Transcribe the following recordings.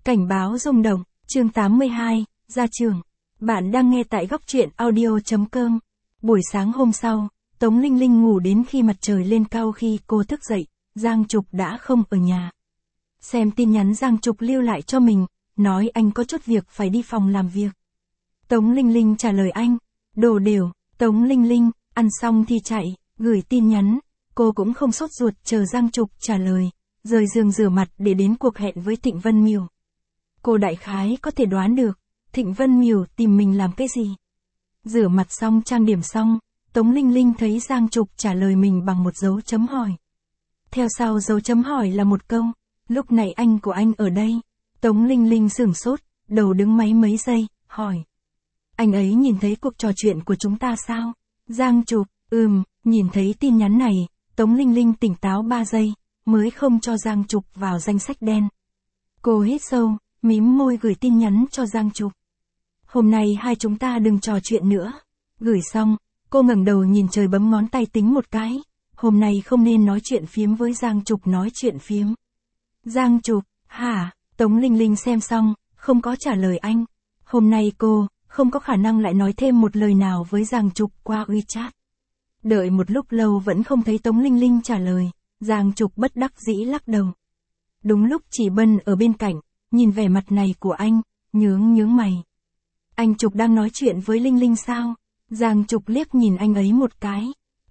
Cảnh báo rung động, chương 82, ra trường. Bạn đang nghe tại góc truyện audio.com. Buổi sáng hôm sau, Tống Linh Linh ngủ đến khi mặt trời lên cao. Khi cô thức dậy, Giang Trục đã không ở nhà. Xem tin nhắn Giang Trục lưu lại cho mình, nói anh có chút việc phải đi phòng làm việc. Tống Linh Linh trả lời anh, đồ đều. Tống Linh Linh, ăn xong thì chạy, gửi tin nhắn. Cô cũng không sốt ruột chờ Giang Trục trả lời, rời giường rửa mặt để đến cuộc hẹn với Thịnh Vân Miểu. Cô đại khái có thể đoán được, Thịnh Vân Miểu tìm mình làm cái gì. Rửa mặt xong trang điểm xong, Tống Linh Linh thấy Giang Trục trả lời mình bằng một dấu chấm hỏi. Theo sau dấu chấm hỏi là một câu, lúc này anh của anh ở đây. Tống Linh Linh sửng sốt, đầu đứng máy mấy giây, hỏi. Anh ấy nhìn thấy cuộc trò chuyện của chúng ta sao? Giang Trục, nhìn thấy tin nhắn này, Tống Linh Linh tỉnh táo 3 giây, mới không cho Giang Trục vào danh sách đen. Cô hít sâu, mím môi gửi tin nhắn cho Giang Trục. Hôm nay hai chúng ta đừng trò chuyện nữa. Gửi xong, cô ngẩng đầu nhìn trời bấm ngón tay tính một cái. Hôm nay không nên nói chuyện phiếm với Giang Trục nói chuyện phiếm. Giang Trục, hả? Tống Linh Linh xem xong, không có trả lời anh. Hôm nay cô, không có khả năng lại nói thêm một lời nào với Giang Trục qua WeChat. Đợi một lúc lâu vẫn không thấy Tống Linh Linh trả lời, Giang Trục bất đắc dĩ lắc đầu. Đúng lúc Chỉ Bân ở bên cạnh, nhìn vẻ mặt này của anh, nhướng mày. Anh Trục đang nói chuyện với Linh Linh sao? Giang Trục liếc nhìn anh ấy một cái.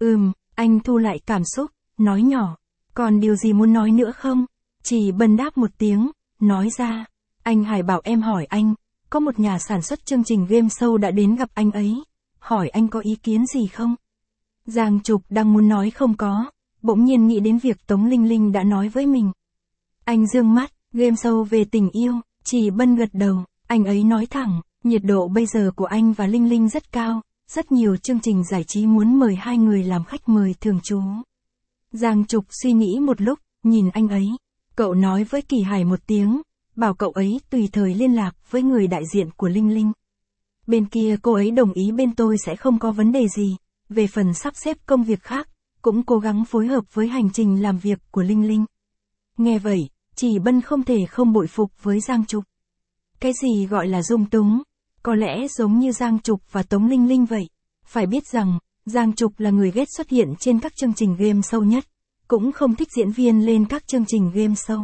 Anh thu lại cảm xúc, nói nhỏ. Còn điều gì muốn nói nữa không? Chỉ Bân đáp một tiếng, nói ra. Anh Hải bảo em hỏi anh, có một nhà sản xuất chương trình game show đã đến gặp anh ấy. Hỏi anh có ý kiến gì không? Giang Trục đang muốn nói không có, bỗng nhiên nghĩ đến việc Tống Linh Linh đã nói với mình. Anh dương mắt, game show về tình yêu, Chỉ Bân gật đầu, anh ấy nói thẳng, nhiệt độ bây giờ của anh và Linh Linh rất cao, rất nhiều chương trình giải trí muốn mời hai người làm khách mời thường trú. Giang Trục suy nghĩ một lúc, nhìn anh ấy, cậu nói với Kỳ Hải một tiếng, bảo cậu ấy tùy thời liên lạc với người đại diện của Linh Linh. Bên kia cô ấy đồng ý bên tôi sẽ không có vấn đề gì, về phần sắp xếp công việc khác, cũng cố gắng phối hợp với hành trình làm việc của Linh Linh. Nghe vậy, Chỉ Bân không thể không bội phục với Giang Trục. Cái gì gọi là dung túng? Có lẽ giống như Giang Trục và Tống Linh Linh vậy. Phải biết rằng, Giang Trục là người ghét xuất hiện trên các chương trình game show nhất, cũng không thích diễn viên lên các chương trình game show.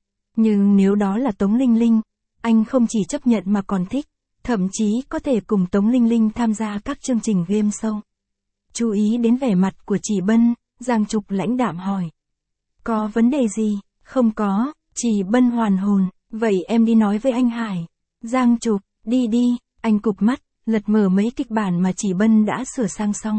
Nhưng nếu đó là Tống Linh Linh, anh không chỉ chấp nhận mà còn thích, thậm chí có thể cùng Tống Linh Linh tham gia các chương trình game show. Chú ý đến vẻ mặt của Chỉ Bân, Giang Trục lãnh đạm hỏi. Có vấn đề gì? Không có, Chỉ Bân hoàn hồn, vậy em đi nói với anh Hải. Giang Trục, đi, anh cụp mắt, lật mở mấy kịch bản mà Chỉ Bân đã sửa sang xong.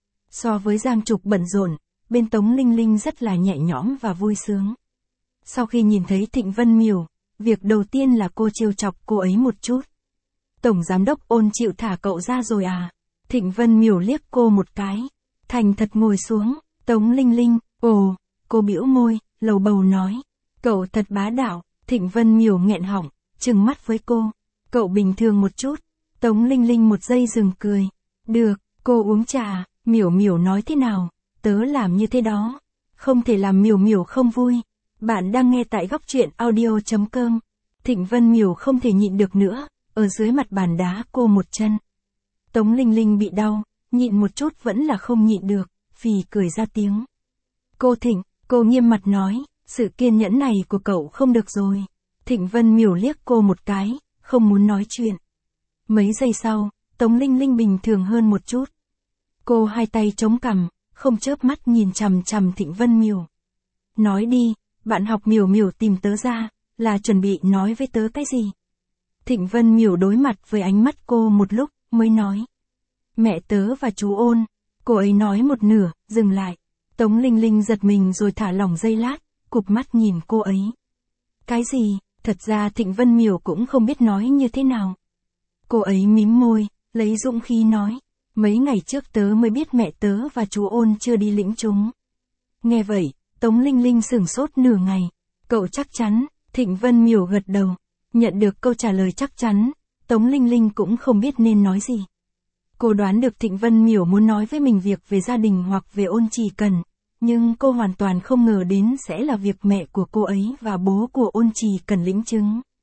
So với Giang Trục bận rộn, bên Tống Linh Linh rất là nhẹ nhõm và vui sướng. Sau khi nhìn thấy Thịnh Vân Miểu, việc đầu tiên là cô trêu chọc cô ấy một chút. Tổng giám đốc Ôn chịu thả cậu ra rồi à? Thịnh Vân Miểu liếc cô một cái, thành thật ngồi xuống. Tống Linh Linh, cô bĩu môi, lầu bầu nói, cậu thật bá đạo. Thịnh Vân Miểu nghẹn họng, trừng mắt với cô, cậu bình thường một chút. Tống Linh Linh một giây dừng cười, được, cô uống trà. Miểu nói thế nào, tớ làm như thế đó, không thể làm Miểu không vui. Bạn đang nghe tại góc truyện audio.com. Thịnh Vân Miểu không thể nhịn được nữa, ở dưới mặt bàn đá cô một chân. Tống Linh Linh bị đau, nhịn một chút vẫn là không nhịn được, phì cười ra tiếng. Cô Thịnh, cô nghiêm mặt nói, sự kiên nhẫn này của cậu không được rồi. Thịnh Vân Miểu liếc cô một cái, không muốn nói chuyện. Mấy giây sau, Tống Linh Linh bình thường hơn một chút. Cô hai tay chống cằm, không chớp mắt nhìn chằm chằm Thịnh Vân Miểu. Nói đi, bạn học Miểu tìm tớ ra, là chuẩn bị nói với tớ cái gì? Thịnh Vân Miểu đối mặt với ánh mắt cô một lúc, mới nói. Mẹ tớ và chú Ôn. Cô ấy nói một nửa, dừng lại. Tống Linh Linh giật mình rồi thả lỏng giây lát, cụp mắt nhìn cô ấy. Cái gì? Thật ra Thịnh Vân Miểu cũng không biết nói như thế nào. Cô ấy mím môi, lấy dũng khí nói. Mấy ngày trước tớ mới biết mẹ tớ và chú Ôn chưa đi lĩnh chúng. Nghe vậy, Tống Linh Linh sửng sốt nửa ngày. Cậu chắc chắn? Thịnh Vân Miểu gật đầu. Nhận được câu trả lời chắc chắn, Tống Linh Linh cũng không biết nên nói gì. Cô đoán được Thịnh Vân Miểu muốn nói với mình việc về gia đình hoặc về Ôn Chỉ Cần, nhưng cô hoàn toàn không ngờ đến sẽ là việc mẹ của cô ấy và bố của Ôn Chỉ Cần lĩnh chứng.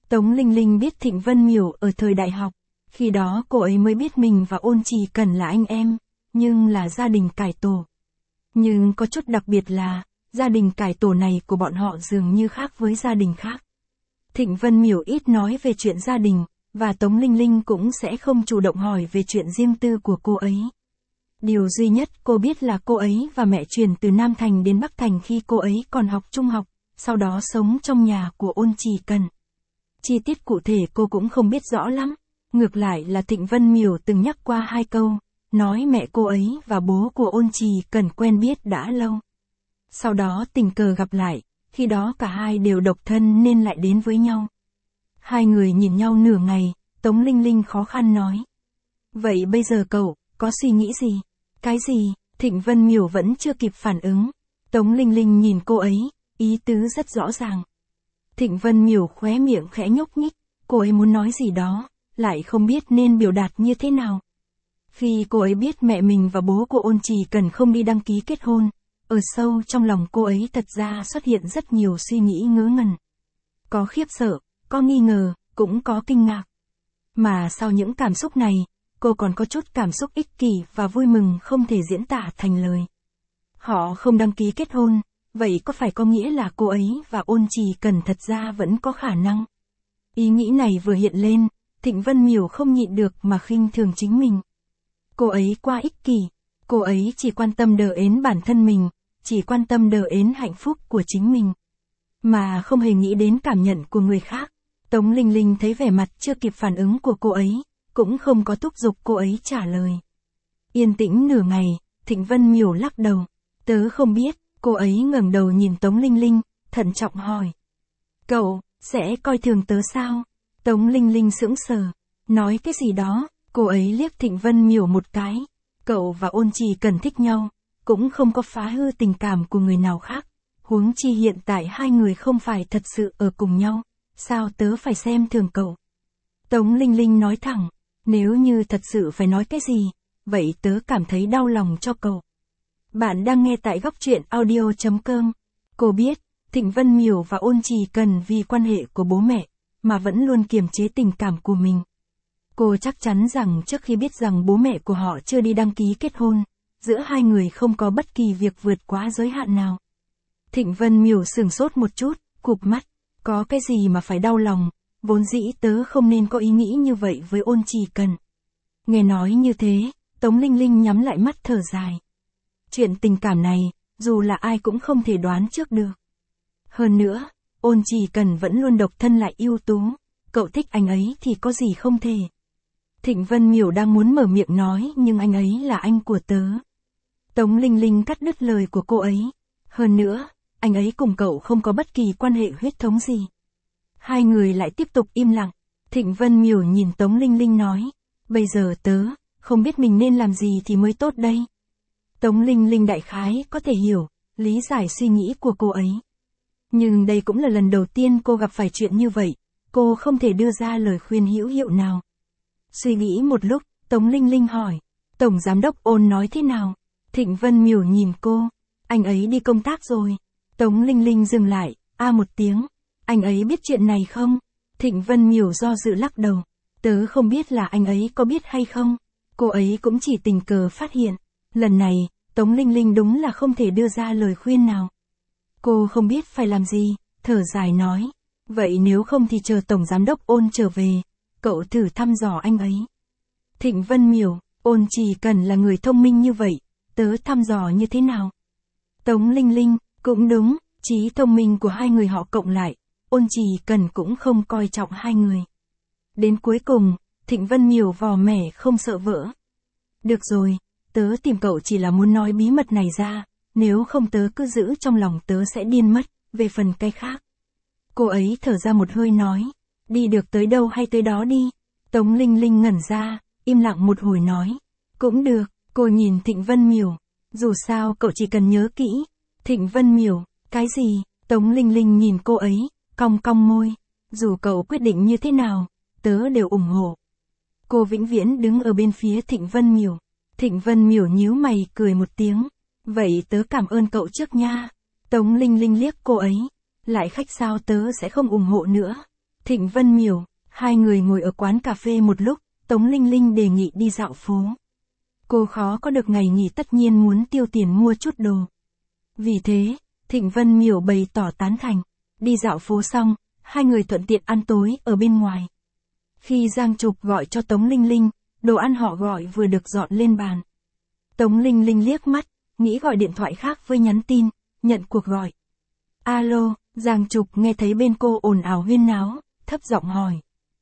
Tống Linh Linh biết Thịnh Vân Miểu ở thời đại học, khi đó cô ấy mới biết mình và Ôn Chỉ Cần là anh em, nhưng là gia đình cải tổ. Nhưng có chút đặc biệt là, gia đình cải tổ này của bọn họ dường như khác với gia đình khác. Thịnh Vân Miểu ít nói về chuyện gia đình, và Tống Linh Linh cũng sẽ không chủ động hỏi về chuyện riêng tư của cô ấy. Điều duy nhất cô biết là cô ấy và mẹ chuyển từ Nam Thành đến Bắc Thành khi cô ấy còn học trung học, sau đó sống trong nhà của Ôn Chỉ Cần. Chi tiết cụ thể cô cũng không biết rõ lắm, ngược lại là Thịnh Vân Miểu từng nhắc qua 2 câu, nói mẹ cô ấy và bố của Ôn Chỉ Cần quen biết đã lâu. Sau đó tình cờ gặp lại, khi đó cả hai đều độc thân nên lại đến với nhau. Hai người nhìn nhau nửa ngày, Tống Linh Linh khó khăn nói. Vậy bây giờ cậu, có suy nghĩ gì? Cái gì? Thịnh Vân Miểu vẫn chưa kịp phản ứng. Tống Linh Linh nhìn cô ấy, ý tứ rất rõ ràng. Thịnh Vân Miểu khóe miệng khẽ nhúc nhích, cô ấy muốn nói gì đó, lại không biết nên biểu đạt như thế nào. Khi cô ấy biết mẹ mình và bố của Ôn Chỉ Cần không đi đăng ký kết hôn, ở sâu trong lòng cô ấy thật ra xuất hiện rất nhiều suy nghĩ ngớ ngẩn. Có khiếp sợ, có nghi ngờ, cũng có kinh ngạc. Mà sau những cảm xúc này, cô còn có chút cảm xúc ích kỷ và vui mừng không thể diễn tả thành lời. Họ không đăng ký kết hôn, vậy có phải có nghĩa là cô ấy và Ôn Chỉ Cần thật ra vẫn có khả năng? Ý nghĩ này vừa hiện lên, Thịnh Vân Miểu không nhịn được mà khinh thường chính mình. Cô ấy quá ích kỷ, cô ấy chỉ quan tâm đờ ến bản thân mình, chỉ quan tâm đờ ến hạnh phúc của chính mình, mà không hề nghĩ đến cảm nhận của người khác. Tống Linh Linh thấy vẻ mặt chưa kịp phản ứng của cô ấy, cũng không có thúc giục cô ấy trả lời. Yên tĩnh nửa ngày, Thịnh Vân Miểu lắc đầu. Tớ không biết, cô ấy ngẩng đầu nhìn Tống Linh Linh, thận trọng hỏi. Cậu, sẽ coi thường tớ sao? Tống Linh Linh sững sờ, nói cái gì đó, cô ấy liếc Thịnh Vân Miểu một cái. Cậu và Ôn Chỉ Cần thích nhau, cũng không có phá hư tình cảm của người nào khác. Huống chi hiện tại hai người không phải thật sự ở cùng nhau, sao tớ phải xem thường cậu? Tống Linh Linh nói thẳng, nếu như thật sự phải nói cái gì, vậy tớ cảm thấy đau lòng cho cậu. Bạn đang nghe tại góc truyện audio.com. Cô biết, Thịnh Vân Miểu và Ôn Chỉ Cần vì quan hệ của bố mẹ, mà vẫn luôn kiềm chế tình cảm của mình. Cô chắc chắn rằng trước khi biết rằng bố mẹ của họ chưa đi đăng ký kết hôn, giữa hai người không có bất kỳ việc vượt quá giới hạn nào. Thịnh Vân Miểu sửng sốt một chút, cụp mắt, có cái gì mà phải đau lòng, vốn dĩ tớ không nên có ý nghĩ như vậy với Ôn Chỉ Cần. Nghe nói như thế, Tống Linh Linh nhắm lại mắt thở dài. Chuyện tình cảm này, dù là ai cũng không thể đoán trước được. Hơn nữa, Ôn Chỉ Cần vẫn luôn độc thân lại ưu tú, cậu thích anh ấy thì có gì không thể. Thịnh Vân Miểu đang muốn mở miệng nói nhưng anh ấy là anh của tớ. Tống Linh Linh cắt đứt lời của cô ấy. Hơn nữa, anh ấy cùng cậu không có bất kỳ quan hệ huyết thống gì. Hai người lại tiếp tục im lặng. Thịnh Vân Miểu nhìn Tống Linh Linh nói. Bây giờ tớ, không biết mình nên làm gì thì mới tốt đây. Tống Linh Linh đại khái có thể hiểu, lý giải suy nghĩ của cô ấy. Nhưng đây cũng là lần đầu tiên cô gặp phải chuyện như vậy, cô không thể đưa ra lời khuyên hữu hiệu nào. Suy nghĩ một lúc, Tống Linh Linh hỏi, Tổng Giám đốc Ôn nói thế nào? Thịnh Vân Miểu nhìn cô, anh ấy đi công tác rồi. Tống Linh Linh dừng lại, một tiếng, anh ấy biết chuyện này không? Thịnh Vân Miểu do dự lắc đầu, tớ không biết là anh ấy có biết hay không. Cô ấy cũng chỉ tình cờ phát hiện. Lần này, Tống Linh Linh đúng là không thể đưa ra lời khuyên nào. Cô không biết phải làm gì, thở dài nói. Vậy nếu không thì chờ Tổng Giám đốc Ôn trở về, cậu thử thăm dò anh ấy. Thịnh Vân Miểu, Ôn Chỉ Cần là người thông minh như vậy, tớ thăm dò như thế nào? Tống Linh Linh, cũng đúng, trí thông minh của hai người họ cộng lại, Ôn Chỉ Cần cũng không coi trọng hai người. Đến cuối cùng, Thịnh Vân Miểu vò mẻ không sợ vỡ. Được rồi, tớ tìm cậu chỉ là muốn nói bí mật này ra, nếu không tớ cứ giữ trong lòng tớ sẽ điên mất, về phần cái khác. Cô ấy thở ra một hơi nói, đi được tới đâu hay tới đó đi. Tống Linh Linh ngẩn ra, im lặng một hồi nói, cũng được. Cô nhìn Thịnh Vân Miểu, dù sao cậu chỉ cần nhớ kỹ. Thịnh Vân Miểu, cái gì? Tống Linh Linh nhìn cô ấy, cong cong môi, dù cậu quyết định như thế nào, tớ đều ủng hộ. Cô vĩnh viễn đứng ở bên phía Thịnh Vân Miểu. Thịnh Vân Miểu nhíu mày cười một tiếng, vậy tớ cảm ơn cậu trước nha. Tống Linh Linh liếc cô ấy, lại khách sao tớ sẽ không ủng hộ nữa. Thịnh Vân Miểu. Hai người ngồi ở quán cà phê một lúc, Tống Linh Linh đề nghị đi dạo phố. Cô khó có được ngày nghỉ tất nhiên muốn tiêu tiền mua chút đồ. Vì thế, Thịnh Vân Miểu bày tỏ tán thành. Đi dạo phố xong, hai người thuận tiện ăn tối ở bên ngoài. Khi Giang Trục gọi cho Tống Linh Linh, đồ ăn họ gọi vừa được dọn lên bàn. Tống Linh Linh liếc mắt, nghĩ gọi điện thoại khác với nhắn tin, nhận cuộc gọi. Alo, Giang Trục nghe thấy bên cô ồn ào huyên náo, thấp giọng hỏi.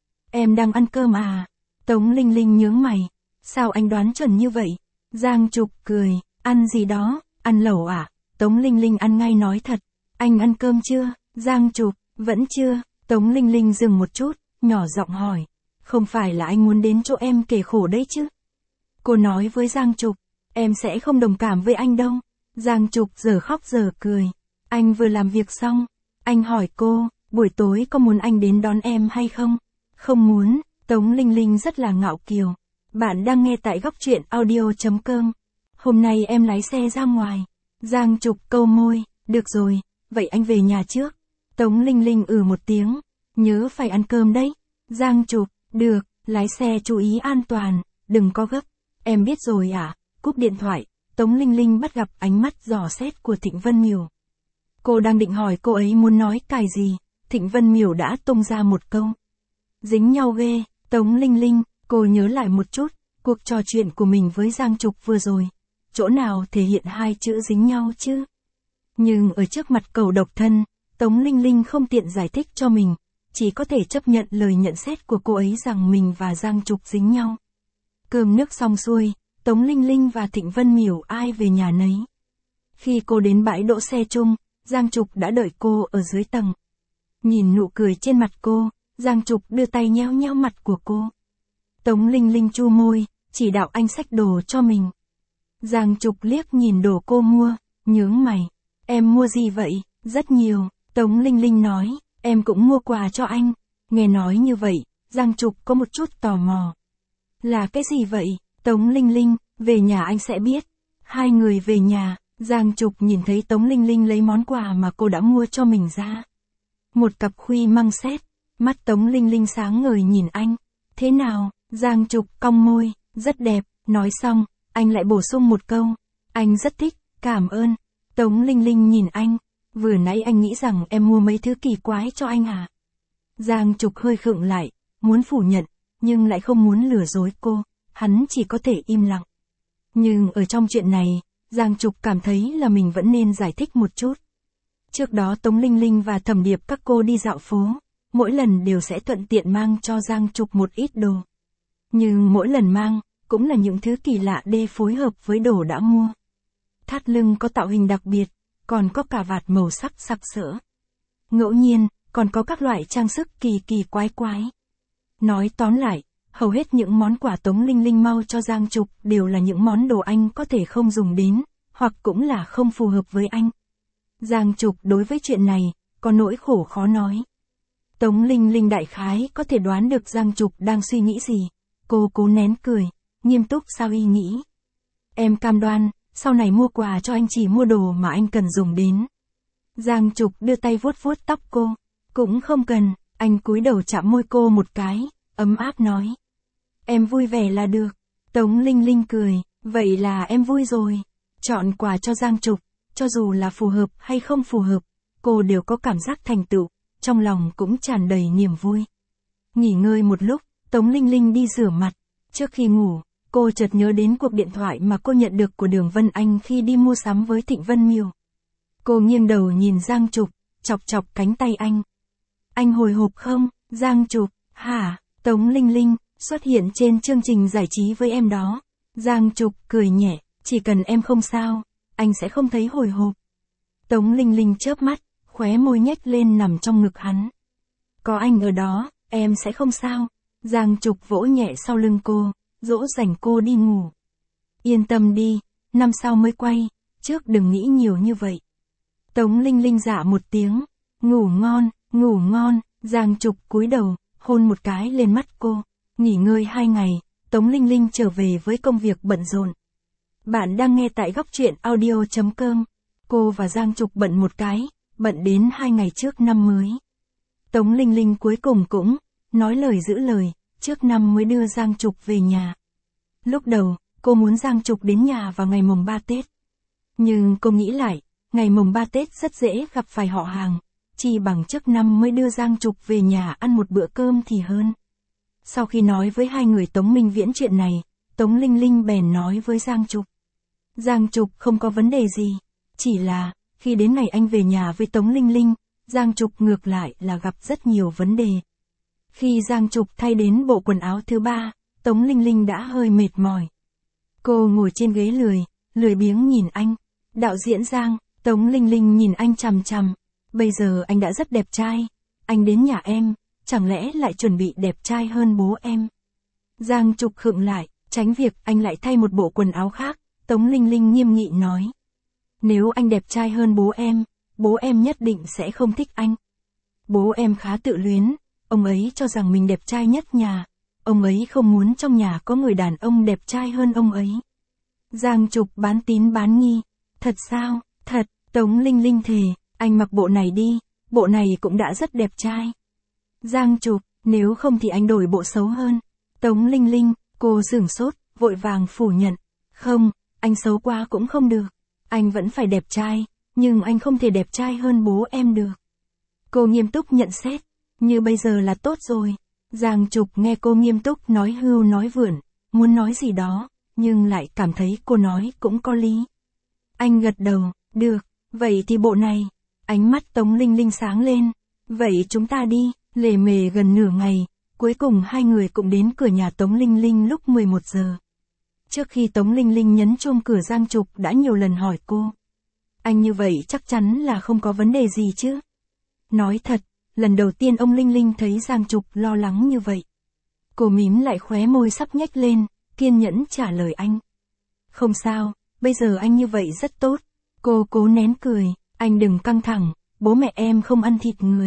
Em đang ăn cơm à? Tống Linh Linh nhướng mày. Sao anh đoán chuẩn như vậy? Giang Trục cười, ăn gì đó, ăn lẩu à? Tống Linh Linh ăn ngay nói thật. Anh ăn cơm chưa? Giang Trục, vẫn chưa. Tống Linh Linh dừng một chút, nhỏ giọng hỏi. Không phải là anh muốn đến chỗ em kể khổ đấy chứ? Cô nói với Giang Trục, em sẽ không đồng cảm với anh đâu. Giang Trục giờ khóc giờ cười. Anh vừa làm việc xong. Anh hỏi cô, buổi tối có muốn anh đến đón em hay không? Không muốn. Tống Linh Linh rất là ngạo kiều. Bạn đang nghe tại góc truyện audio.com. Hôm nay em lái xe ra ngoài. Giang Trục câu môi, được rồi, vậy anh về nhà trước. Tống Linh Linh một tiếng, nhớ phải ăn cơm đấy. Giang Trục, được, lái xe chú ý an toàn, đừng có gấp. Em biết rồi à? Cúp điện thoại, Tống Linh Linh bắt gặp ánh mắt dò xét của Thịnh Vân Miểu. Cô đang định hỏi cô ấy muốn nói cái gì, Thịnh Vân Miểu đã tung ra một câu. Dính nhau ghê. Tống Linh Linh, cô nhớ lại một chút, cuộc trò chuyện của mình với Giang Trục vừa rồi. Chỗ nào thể hiện hai chữ dính nhau chứ? Nhưng ở trước mặt cẩu độc thân, Tống Linh Linh không tiện giải thích cho mình, chỉ có thể chấp nhận lời nhận xét của cô ấy rằng mình và Giang Trục dính nhau. Cơm nước xong xuôi, Tống Linh Linh và Thịnh Vân Miểu ai về nhà nấy. Khi cô đến bãi đỗ xe chung, Giang Trục đã đợi cô ở dưới tầng. Nhìn nụ cười trên mặt cô, Giang Trục đưa tay nhéo nhéo mặt của cô. Tống Linh Linh chu môi, chỉ đạo anh xách đồ cho mình. Giang Trục liếc nhìn đồ cô mua, nhướng mày. Em mua gì vậy? Rất nhiều. Tống Linh Linh nói, em cũng mua quà cho anh. Nghe nói như vậy, Giang Trục có một chút tò mò. Là cái gì vậy? Tống Linh Linh, về nhà anh sẽ biết. Hai người về nhà, Giang Trục nhìn thấy Tống Linh Linh lấy món quà mà cô đã mua cho mình ra. Một cặp khuy măng xét. Mắt Tống Linh Linh sáng ngời nhìn anh. Thế nào? Giang Trục cong môi, rất đẹp. Nói xong, anh lại bổ sung một câu. Anh rất thích, cảm ơn. Tống Linh Linh nhìn anh. Vừa nãy anh nghĩ rằng em mua mấy thứ kỳ quái cho anh à? Giang Trục hơi khựng lại, muốn phủ nhận, nhưng lại không muốn lừa dối cô. Hắn chỉ có thể im lặng. Nhưng ở trong chuyện này, Giang Trục cảm thấy là mình vẫn nên giải thích một chút. Trước đó Tống Linh Linh và Thẩm Điệp các cô đi dạo phố, mỗi lần đều sẽ thuận tiện mang cho Giang Trục một ít đồ. Nhưng mỗi lần mang, cũng là những thứ kỳ lạ để phối hợp với đồ đã mua. Thắt lưng có tạo hình đặc biệt, còn có cà vạt màu sắc sặc sỡ. Ngẫu nhiên, còn có các loại trang sức kỳ kỳ quái quái. Nói tóm lại, hầu hết những món quà Tống Linh Linh mau cho Giang Trục đều là những món đồ anh có thể không dùng đến, hoặc cũng là không phù hợp với anh. Giang Trục đối với chuyện này, có nỗi khổ khó nói. Tống Linh Linh đại khái có thể đoán được Giang Trục đang suy nghĩ gì. Cô cố nén cười, nghiêm túc sao y nghĩ. Em cam đoan, sau này mua quà cho anh chỉ mua đồ mà anh cần dùng đến. Giang Trục đưa tay vuốt vuốt tóc cô. Cũng không cần, anh cúi đầu chạm môi cô một cái, ấm áp nói. Em vui vẻ là được. Tống Linh Linh cười, vậy là em vui rồi. Chọn quà cho Giang Trục, cho dù là phù hợp hay không phù hợp, cô đều có cảm giác thành tựu, trong lòng cũng tràn đầy niềm vui. Nghỉ ngơi một lúc, Tống Linh Linh đi rửa mặt. Trước khi ngủ, cô chợt nhớ đến cuộc điện thoại mà cô nhận được của Đường Vân Anh khi đi mua sắm với Thịnh Vân Miểu. Cô nghiêng đầu nhìn Giang Trục, chọc chọc cánh tay anh. Anh hồi hộp không? Giang Trục, hả? Tống Linh Linh, xuất hiện trên chương trình giải trí với em đó. Giang Trục cười nhẹ, chỉ cần em không sao, anh sẽ không thấy hồi hộp. Tống Linh Linh chớp mắt, khóe môi nhếch lên nằm trong ngực hắn. Có anh ở đó, em sẽ không sao. Giang Trục vỗ nhẹ sau lưng cô, dỗ dành cô đi ngủ. Yên tâm đi, năm sau mới quay, trước đừng nghĩ nhiều như vậy. Tống Linh Linh dạ một tiếng, ngủ ngon, ngủ ngon. Giang Trục cúi đầu, hôn một cái lên mắt cô. Nghỉ ngơi 2 ngày, Tống Linh Linh trở về với công việc bận rộn. Bạn đang nghe tại góc truyện audio.com. Cô và Giang Trục bận một cái, bận đến 2 ngày trước năm mới. Tống Linh Linh cuối cùng cũng nói lời giữ lời, trước năm mới đưa Giang Trục về nhà. Lúc đầu, cô muốn Giang Trục đến nhà vào ngày mùng 3 Tết. Nhưng cô nghĩ lại, ngày mùng 3 Tết rất dễ gặp phải họ hàng, chỉ bằng trước năm mới đưa Giang Trục về nhà ăn một bữa cơm thì hơn. Sau khi nói với hai người Tống Minh Viễn chuyện này, Tống Linh Linh bèn nói với Giang Trục. Giang Trục không có vấn đề gì, chỉ là, khi đến ngày anh về nhà với Tống Linh Linh, Giang Trục ngược lại là gặp rất nhiều vấn đề. Khi Giang Trục thay đến bộ quần áo thứ 3, Tống Linh Linh đã hơi mệt mỏi. Cô ngồi trên ghế lười biếng nhìn anh. Đạo diễn Giang, Tống Linh Linh nhìn anh chằm chằm. Bây giờ anh đã rất đẹp trai. Anh đến nhà em, chẳng lẽ lại chuẩn bị đẹp trai hơn bố em? Giang Trục khựng lại, tránh việc anh lại thay một bộ quần áo khác. Tống Linh Linh nghiêm nghị nói. Nếu anh đẹp trai hơn bố em nhất định sẽ không thích anh. Bố em khá tự luyến, ông ấy cho rằng mình đẹp trai nhất nhà. Ông ấy không muốn trong nhà có người đàn ông đẹp trai hơn ông ấy. Giang Trục bán tín bán nghi. Thật sao? Thật, Tống Linh Linh thề, anh mặc bộ này đi, bộ này cũng đã rất đẹp trai. Giang Trục, nếu không thì anh đổi bộ xấu hơn. Tống Linh Linh, cô sửng sốt, vội vàng phủ nhận. Không, anh xấu quá cũng không được. Anh vẫn phải đẹp trai, nhưng anh không thể đẹp trai hơn bố em được. Cô nghiêm túc nhận xét, như bây giờ là tốt rồi. Giang Trục nghe cô nghiêm túc nói hưu nói vượn, muốn nói gì đó, nhưng lại cảm thấy cô nói cũng có lý. Anh gật đầu, được, vậy thì bộ này. Ánh mắt Tống Linh Linh sáng lên. Vậy chúng ta đi, lề mề gần nửa ngày, cuối cùng hai người cũng đến cửa nhà Tống Linh Linh lúc 11 giờ. Trước khi Tống Linh Linh nhấn chuông cửa, Giang Trục đã nhiều lần hỏi cô. Anh như vậy chắc chắn là không có vấn đề gì chứ? Nói thật, lần đầu tiên ông Linh Linh thấy Giang Trục lo lắng như vậy. Cô mím lại khóe môi sắp nhếch lên, kiên nhẫn trả lời anh. Không sao, bây giờ anh như vậy rất tốt. Cô cố nén cười, anh đừng căng thẳng, bố mẹ em không ăn thịt người.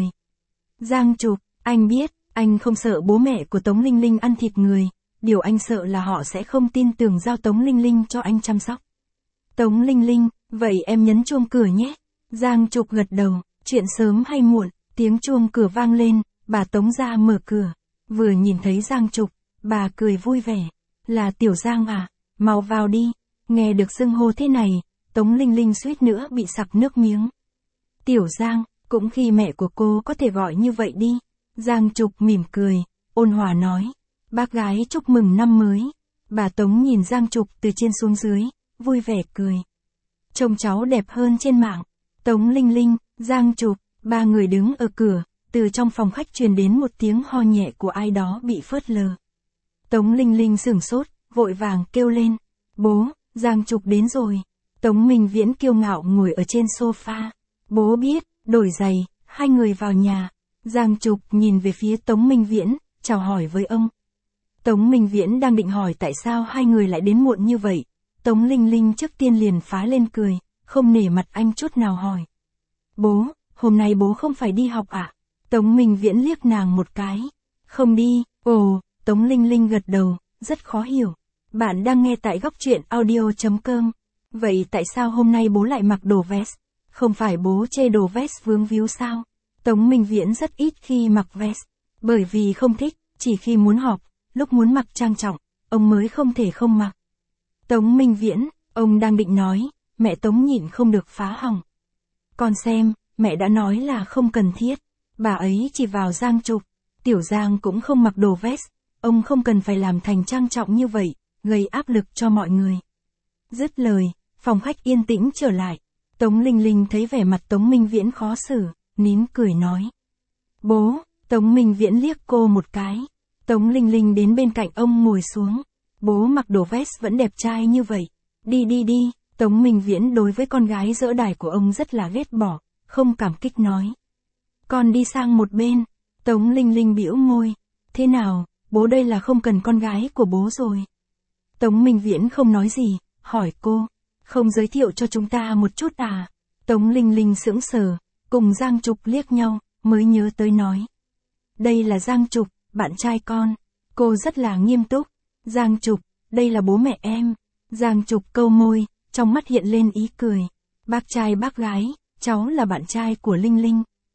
Giang Trục, anh biết, anh không sợ bố mẹ của Tống Linh Linh ăn thịt người, điều anh sợ là họ sẽ không tin tưởng giao Tống Linh Linh cho anh chăm sóc. Tống Linh Linh, vậy em nhấn chuông cửa nhé. Giang Trục gật đầu, chuyện sớm hay muộn, tiếng chuông cửa vang lên, bà Tống ra mở cửa. Vừa nhìn thấy Giang Trục, bà cười vui vẻ. Là Tiểu Giang à, mau vào đi. Nghe được xưng hô thế này, Tống Linh Linh suýt nữa bị sặc nước miếng. Tiểu Giang, cũng khi mẹ của cô có thể gọi như vậy đi. Giang Trục mỉm cười, ôn hòa nói. Bác gái chúc mừng năm mới. Bà Tống nhìn Giang Trục từ trên xuống dưới, vui vẻ cười. Trông cháu đẹp hơn trên mạng. Tống Linh Linh, Giang Trục, ba người đứng ở cửa, từ trong phòng khách truyền đến một tiếng ho nhẹ của ai đó bị phớt lờ. Tống Linh Linh sửng sốt, vội vàng kêu lên. Bố, Giang Trục đến rồi. Tống Minh Viễn kiêu ngạo ngồi ở trên sofa. Bố biết, đổi giày, hai người vào nhà. Giang Trục nhìn về phía Tống Minh Viễn, chào hỏi với ông. Tống Minh Viễn đang định hỏi tại sao hai người lại đến muộn như vậy. Tống Linh Linh trước tiên liền phá lên cười, không nể mặt anh chút nào hỏi. Bố, hôm nay bố không phải đi học à? Tống Minh Viễn liếc nàng một cái. Không đi, ồ, Tống Linh Linh gật đầu, rất khó hiểu. Bạn đang nghe tại góc truyện audio.com. Vậy tại sao hôm nay bố lại mặc đồ vest? Không phải bố chê đồ vest vướng víu sao? Tống Minh Viễn rất ít khi mặc vest. Bởi vì không thích, chỉ khi muốn họp, lúc muốn mặc trang trọng, ông mới không thể không mặc. Tống Minh Viễn, ông đang định nói, mẹ Tống nhịn không được phá hỏng. Con xem, mẹ đã nói là không cần thiết. Bà ấy chỉ vào Giang Trục. Tiểu Giang cũng không mặc đồ vest. Ông không cần phải làm thành trang trọng như vậy, gây áp lực cho mọi người. Dứt lời, phòng khách yên tĩnh trở lại. Tống Linh Linh thấy vẻ mặt Tống Minh Viễn khó xử, nín cười nói. Bố, Tống Minh Viễn liếc cô một cái. Tống Linh Linh đến bên cạnh ông ngồi xuống. Bố mặc đồ vest vẫn đẹp trai như vậy. Đi đi đi, Tống Minh Viễn đối với con gái dỡ đài của ông rất là ghét bỏ, không cảm kích nói. Con đi sang một bên. Tống Linh Linh bĩu môi. Thế nào, bố đây là không cần con gái của bố rồi. Tống Minh Viễn không nói gì, hỏi cô. Không giới thiệu cho chúng ta một chút à? Tống Linh Linh sững sờ, cùng Giang Trục liếc nhau, mới nhớ tới nói. Đây là Giang Trục, bạn trai con. Cô rất là nghiêm túc. Giang Trục, đây là bố mẹ em. Giang Trục câu môi, trong mắt hiện lên ý cười. Bác trai bác gái, cháu là bạn trai của Linh Linh.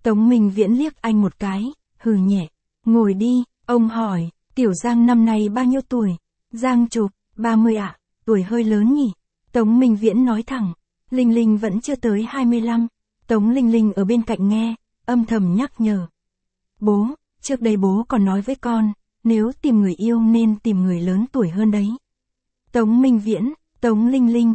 Tống Minh Viễn liếc anh một cái, hừ nhẹ. Ngồi đi, ông hỏi, Tiểu Giang năm nay bao nhiêu tuổi? Giang Trục, 30 ạ, tuổi hơi lớn nhỉ? Tống Minh Viễn nói thẳng, Linh Linh vẫn chưa tới 25. Tống Linh Linh ở bên cạnh nghe, âm thầm nhắc nhở. Bố, trước đây bố còn nói với con, nếu tìm người yêu nên tìm người lớn tuổi hơn đấy. Tống Minh Viễn, Tống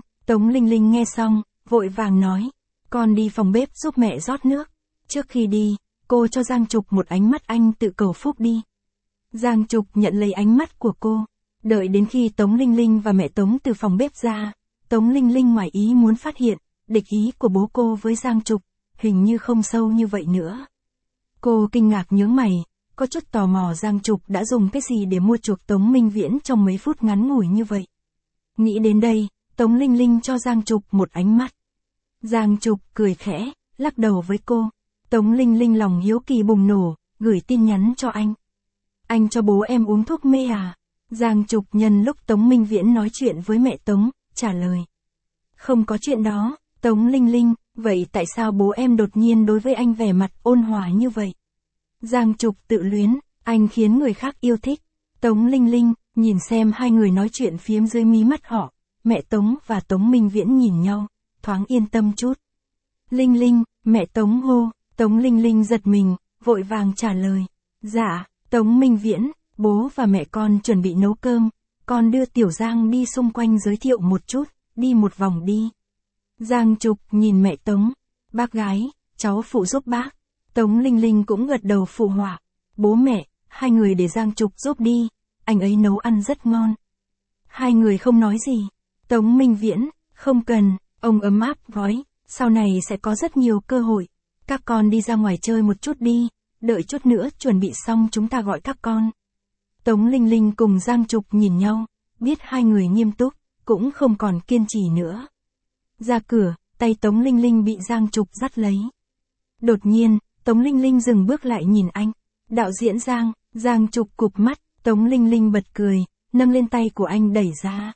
Linh Linh nghe xong, vội vàng nói, con đi phòng bếp giúp mẹ rót nước. Trước khi đi, cô cho Giang Trục một ánh mắt anh tự cầu phúc đi. Giang Trục nhận lấy ánh mắt của cô. Đợi đến khi Tống Linh Linh và mẹ Tống từ phòng bếp ra, Tống Linh Linh ngoài ý muốn phát hiện, địch ý của bố cô với Giang Trục, hình như không sâu như vậy nữa. Cô kinh ngạc nhướng mày, có chút tò mò Giang Trục đã dùng cái gì để mua chuộc Tống Minh Viễn trong mấy phút ngắn ngủi như vậy. Nghĩ đến đây, Tống Linh Linh cho Giang Trục một ánh mắt. Giang Trục cười khẽ, lắc đầu với cô. Tống Linh Linh lòng hiếu kỳ bùng nổ, gửi tin nhắn cho anh. Anh cho bố em uống thuốc mê à? Giang Trục nhân lúc Tống Minh Viễn nói chuyện với mẹ Tống, trả lời. Không có chuyện đó, Tống Linh Linh, vậy tại sao bố em đột nhiên đối với anh vẻ mặt ôn hòa như vậy? Giang Trục tự luyến, anh khiến người khác yêu thích. Tống Linh Linh, nhìn xem hai người nói chuyện phiếm dưới mí mắt họ, mẹ Tống và Tống Minh Viễn nhìn nhau, thoáng yên tâm chút. Linh Linh, mẹ Tống hô, Tống Linh Linh giật mình, vội vàng trả lời. Dạ, Tống Minh Viễn, bố và mẹ con chuẩn bị nấu cơm, con đưa Tiểu Giang đi xung quanh giới thiệu một chút, đi một vòng đi. Giang Trục nhìn mẹ Tống, bác gái, cháu phụ giúp bác. Tống Linh Linh cũng gật đầu phụ họa. Bố mẹ, hai người để Giang Trục giúp đi, anh ấy nấu ăn rất ngon. Hai người không nói gì. Tống Minh Viễn, không cần, ông ấm áp gói, sau này sẽ có rất nhiều cơ hội. Các con đi ra ngoài chơi một chút đi, đợi chút nữa chuẩn bị xong chúng ta gọi các con. Tống Linh Linh cùng Giang Trục nhìn nhau, biết hai người nghiêm túc, cũng không còn kiên trì nữa. Ra cửa, tay Tống Linh Linh bị Giang Trục dắt lấy. Đột nhiên, Tống Linh Linh dừng bước lại nhìn anh. Đạo diễn Giang, Giang Trục cụp mắt, Tống Linh Linh bật cười, nâng lên tay của anh đẩy ra.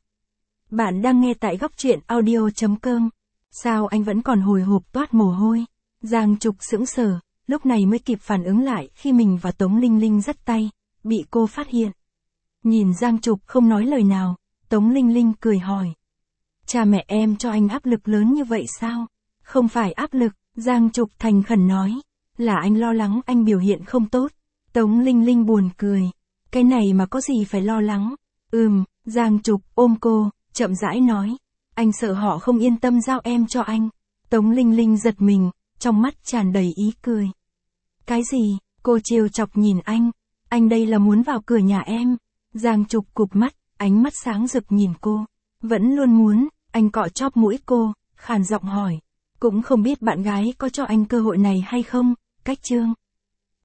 Bạn đang nghe tại góc truyện audio.com. Sao anh vẫn còn hồi hộp toát mồ hôi? Giang Trục sững sờ, lúc này mới kịp phản ứng lại khi mình và Tống Linh Linh dắt tay, bị cô phát hiện. Nhìn Giang Trục không nói lời nào, Tống Linh Linh cười hỏi. Cha mẹ em cho anh áp lực lớn như vậy sao? Không phải áp lực, Giang Trục thành khẩn nói. Là anh lo lắng anh biểu hiện không tốt. Tống Linh Linh buồn cười. Cái này mà có gì phải lo lắng? Giang Trục ôm cô, chậm rãi nói. Anh sợ họ không yên tâm giao em cho anh. Tống Linh Linh giật mình, trong mắt tràn đầy ý cười. Cái gì? Cô trêu chọc nhìn anh đây là muốn vào cửa nhà em. Giang Trục cụp mắt, ánh mắt sáng rực nhìn cô. Vẫn luôn muốn, anh cọ chóp mũi cô, khàn giọng hỏi. Cũng không biết bạn gái có cho anh cơ hội này hay không, cách chương.